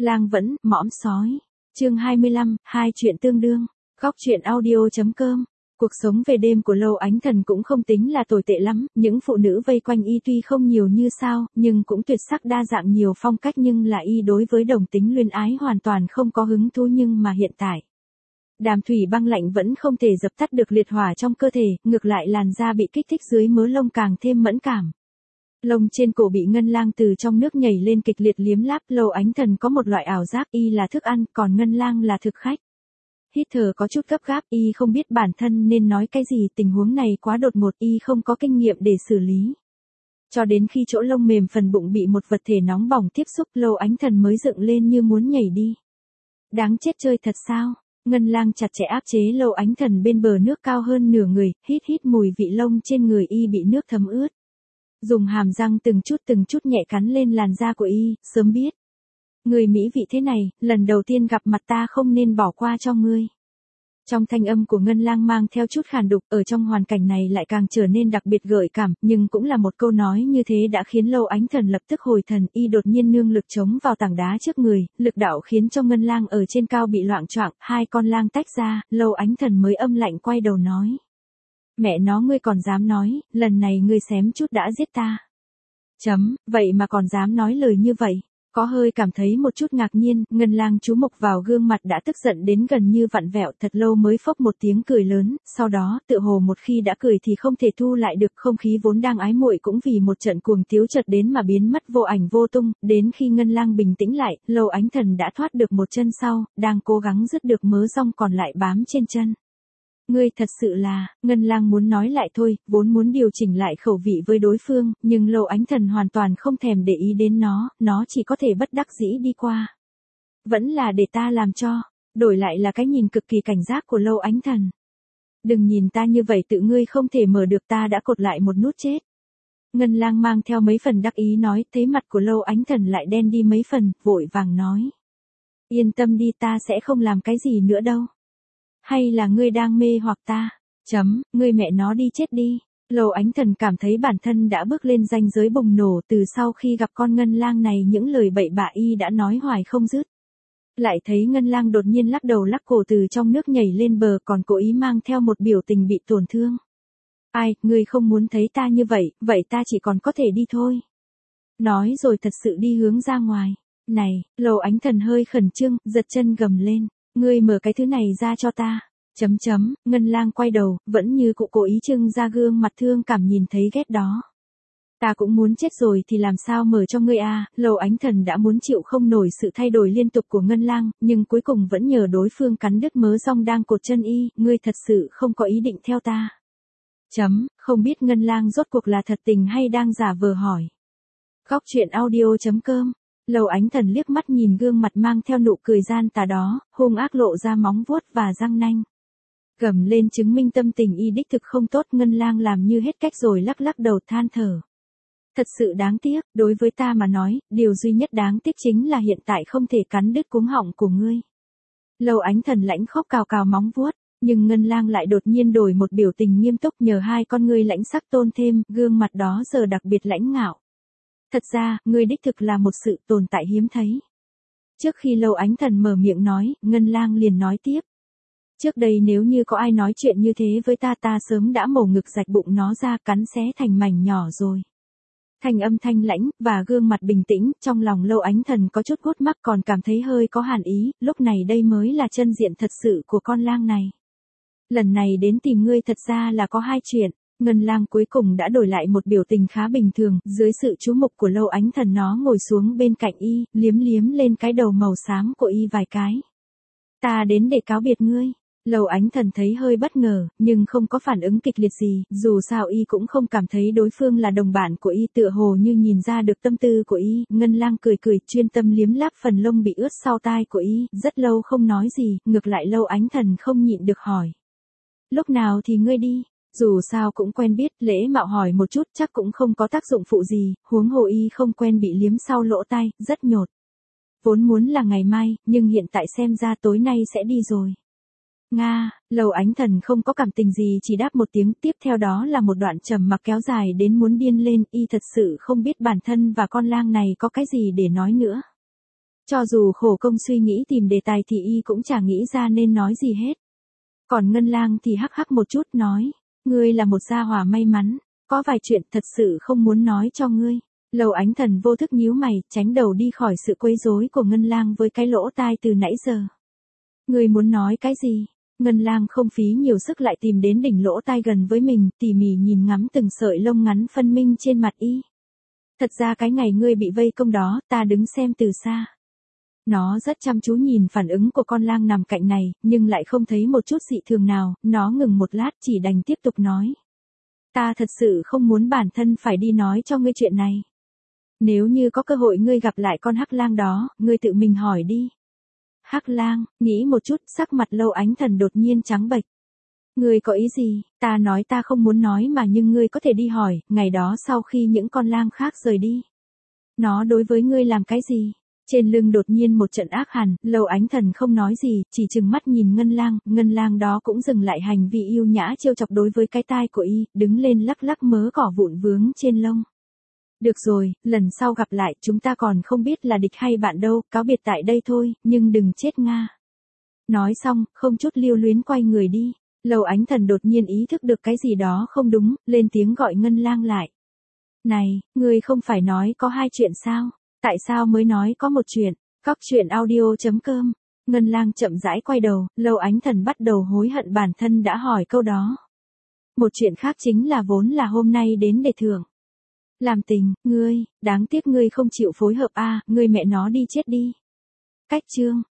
Lang vẫn, mõm sói. Chương 25, hai chuyện tương đương. Góc truyện audio.com. Cuộc sống về đêm của Lâu Ánh Thần cũng không tính là tồi tệ lắm, những phụ nữ vây quanh y tuy không nhiều như sao, nhưng cũng tuyệt sắc đa dạng nhiều phong cách, nhưng là y đối với đồng tính luyến ái hoàn toàn không có hứng thú. Nhưng mà hiện tại, Đàm Thủy băng lạnh vẫn không thể dập tắt được liệt hỏa trong cơ thể, ngược lại làn da bị kích thích dưới mớ lông càng thêm mẫn cảm. Lông trên cổ bị Ngân Lang từ trong nước nhảy lên kịch liệt liếm láp. Lâu Ánh Thần có một loại ảo giác y là thức ăn, còn Ngân Lang là thực khách. Hít thở có chút gấp gáp, y không biết bản thân nên nói cái gì, tình huống này quá đột ngột, y không có kinh nghiệm để xử lý. Cho đến khi chỗ lông mềm phần bụng bị một vật thể nóng bỏng tiếp xúc, Lâu Ánh Thần mới dựng lên như muốn nhảy đi. Đáng chết, chơi thật sao? Ngân Lang chặt chẽ áp chế Lâu Ánh Thần bên bờ nước cao hơn nửa người, hít mùi vị lông trên người y bị nước thấm ướt. Dùng hàm răng từng chút nhẹ cắn lên làn da của y, sớm biết. Người mỹ vị thế này, lần đầu tiên gặp mặt ta không nên bỏ qua cho ngươi. Trong thanh âm của Ngân Lang mang theo chút khàn đục, ở trong hoàn cảnh này lại càng trở nên đặc biệt gợi cảm, nhưng cũng là một câu nói như thế đã khiến Lâu Ánh Thần lập tức hồi thần, y đột nhiên nương lực chống vào tảng đá trước người, lực đạo khiến cho Ngân Lang ở trên cao bị loạng choạng, hai con lang tách ra, Lâu Ánh Thần mới âm lạnh quay đầu nói. Mẹ nó, ngươi còn dám nói, lần này ngươi xém chút đã giết ta. Vậy mà còn dám nói lời như vậy. Có hơi cảm thấy một chút ngạc nhiên, Ngân Lang chú mục vào gương mặt đã tức giận đến gần như vặn vẹo, thật lâu mới phốc một tiếng cười lớn, sau đó, tựa hồ một khi đã cười thì không thể thu lại được, không khí vốn đang ái muội cũng vì một trận cuồng tiếu chợt đến mà biến mất vô ảnh vô tung, đến khi Ngân Lang bình tĩnh lại, Lâu Ánh Thần đã thoát được một chân sau, đang cố gắng dứt được mớ rong còn lại bám trên chân. Ngươi thật sự là, Ngân Lang muốn nói lại thôi, vốn muốn điều chỉnh lại khẩu vị với đối phương, nhưng Lâu Ánh Thần hoàn toàn không thèm để ý đến nó chỉ có thể bất đắc dĩ đi qua. Vẫn là để ta làm cho, đổi lại là cái nhìn cực kỳ cảnh giác của Lâu Ánh Thần. Đừng nhìn ta như vậy, tự ngươi không thể mở được, ta đã cột lại một nút chết. Ngân Lang mang theo mấy phần đắc ý nói, thấy mặt của Lâu Ánh Thần lại đen đi mấy phần, vội vàng nói. Yên tâm đi, ta sẽ không làm cái gì nữa đâu. Hay là ngươi đang mê hoặc ta? Ngươi mẹ nó đi chết đi. Lâu Ánh Thần cảm thấy bản thân đã bước lên ranh giới bùng nổ, từ sau khi gặp con Ngân Lang này những lời bậy bạ y đã nói hoài không dứt. Lại thấy Ngân Lang đột nhiên lắc đầu lắc cổ từ trong nước nhảy lên bờ, còn cố ý mang theo một biểu tình bị tổn thương. Ai, ngươi không muốn thấy ta như vậy ta chỉ còn có thể đi thôi. Nói rồi thật sự đi hướng ra ngoài. Này, Lâu Ánh Thần hơi khẩn trương, giật chân gầm lên. Ngươi mở cái thứ này ra cho ta. Ngân Lang quay đầu, vẫn như cụ cố ý trưng ra gương mặt thương cảm nhìn thấy ghét đó. Ta cũng muốn chết rồi thì làm sao mở cho ngươi à, Lâu Ánh Thần đã muốn chịu không nổi sự thay đổi liên tục của Ngân Lang, nhưng cuối cùng vẫn nhờ đối phương cắn đứt mớ rong đang cột chân y, ngươi thật sự không có ý định theo ta. Không biết Ngân Lang rốt cuộc là thật tình hay đang giả vờ hỏi. Góc truyện audio.com. Lâu Ánh Thần liếc mắt nhìn gương mặt mang theo nụ cười gian tà đó, hung ác lộ ra móng vuốt và răng nanh. Gầm lên chứng minh tâm tình y đích thực không tốt. Ngân Lang làm như hết cách rồi lắc lắc đầu than thở. Thật sự đáng tiếc, đối với ta mà nói, điều duy nhất đáng tiếc chính là hiện tại không thể cắn đứt cuống họng của ngươi. Lâu Ánh Thần lãnh khốc cào cào móng vuốt, nhưng Ngân Lang lại đột nhiên đổi một biểu tình nghiêm túc, nhờ hai con ngươi lãnh sắc tôn thêm, gương mặt đó giờ đặc biệt lãnh ngạo. Thật ra, ngươi đích thực là một sự tồn tại hiếm thấy. Trước khi Lâu Ánh Thần mở miệng nói, Ngân Lang liền nói tiếp. Trước đây nếu như có ai nói chuyện như thế với ta, ta sớm đã mổ ngực rạch bụng nó ra, cắn xé thành mảnh nhỏ rồi. Thanh âm thanh lãnh, và gương mặt bình tĩnh, trong lòng Lâu Ánh Thần có chút gút mắc, còn cảm thấy hơi có hàn ý, lúc này đây mới là chân diện thật sự của con lang này. Lần này đến tìm ngươi thật ra là có hai chuyện. Ngân Lang cuối cùng đã đổi lại một biểu tình khá bình thường, dưới sự chú mục của Lâu Ánh Thần nó ngồi xuống bên cạnh y, liếm lên cái đầu màu xám của y vài cái. Ta đến để cáo biệt ngươi. Lâu Ánh Thần thấy hơi bất ngờ, nhưng không có phản ứng kịch liệt gì, dù sao y cũng không cảm thấy đối phương là đồng bạn của y, tựa hồ như nhìn ra được tâm tư của y. Ngân Lang cười chuyên tâm liếm láp phần lông bị ướt sau tai của y, rất lâu không nói gì, ngược lại Lâu Ánh Thần không nhịn được hỏi. Lúc nào thì ngươi đi? Dù sao cũng quen biết, lễ mạo hỏi một chút chắc cũng không có tác dụng phụ gì, huống hồ y không quen bị liếm sau lỗ tai, rất nhột. Vốn muốn là ngày mai, nhưng hiện tại xem ra tối nay sẽ đi rồi. Nga, Lâu Ánh Thần không có cảm tình gì, chỉ đáp một tiếng, tiếp theo đó là một đoạn trầm mặc kéo dài đến muốn điên lên, y thật sự không biết bản thân và con lang này có cái gì để nói nữa. Cho dù khổ công suy nghĩ tìm đề tài thì y cũng chả nghĩ ra nên nói gì hết. Còn Ngân Lang thì hắc hắc một chút nói, ngươi là một gia hỏa may mắn, có vài chuyện thật sự không muốn nói cho ngươi. Lầu Ánh Thần vô thức nhíu mày, tránh đầu đi khỏi sự quấy rối của Ngân Lang với cái lỗ tai từ nãy giờ. Ngươi muốn nói cái gì? Ngân Lang không phí nhiều sức lại tìm đến đỉnh lỗ tai gần với mình, tỉ mỉ nhìn ngắm từng sợi lông ngắn phân minh trên mặt y. Thật ra cái ngày ngươi bị vây công đó, ta đứng xem từ xa. Nó rất chăm chú nhìn phản ứng của con lang nằm cạnh này, nhưng lại không thấy một chút dị thường nào, nó ngừng một lát chỉ đành tiếp tục nói. Ta thật sự không muốn bản thân phải đi nói cho ngươi chuyện này. Nếu như có cơ hội ngươi gặp lại con hắc lang đó, ngươi tự mình hỏi đi. Hắc lang, nghĩ một chút, sắc mặt Lâu Ánh Thần đột nhiên trắng bệch. Ngươi có ý gì? Ta nói ta không muốn nói mà nhưng ngươi có thể đi hỏi, ngày đó sau khi những con lang khác rời đi. Nó đối với ngươi làm cái gì? Trên lưng đột nhiên một trận ác hẳn, Lâu Ánh Thần không nói gì, chỉ trừng mắt nhìn Ngân Lang đó cũng dừng lại hành vi yêu nhã trêu chọc đối với cái tai của y, đứng lên lắc lắc mớ cỏ vụn vướng trên lông. Được rồi, lần sau gặp lại chúng ta còn không biết là địch hay bạn đâu, cáo biệt tại đây thôi, nhưng đừng chết Nga. Nói xong, không chút lưu luyến quay người đi. Lâu Ánh Thần đột nhiên ý thức được cái gì đó không đúng, lên tiếng gọi Ngân Lang lại. Này, ngươi không phải nói có 2 chuyện sao? Tại sao mới nói có 1 chuyện? Góc truyện audio.com. Ngân Lang chậm rãi quay đầu, Lâu Ánh Thần bắt đầu hối hận bản thân đã hỏi câu đó. Một chuyện khác chính là vốn là hôm nay đến để thưởng. Làm tình, ngươi, đáng tiếc ngươi không chịu phối hợp a, ngươi mẹ nó đi chết đi. Cách chương.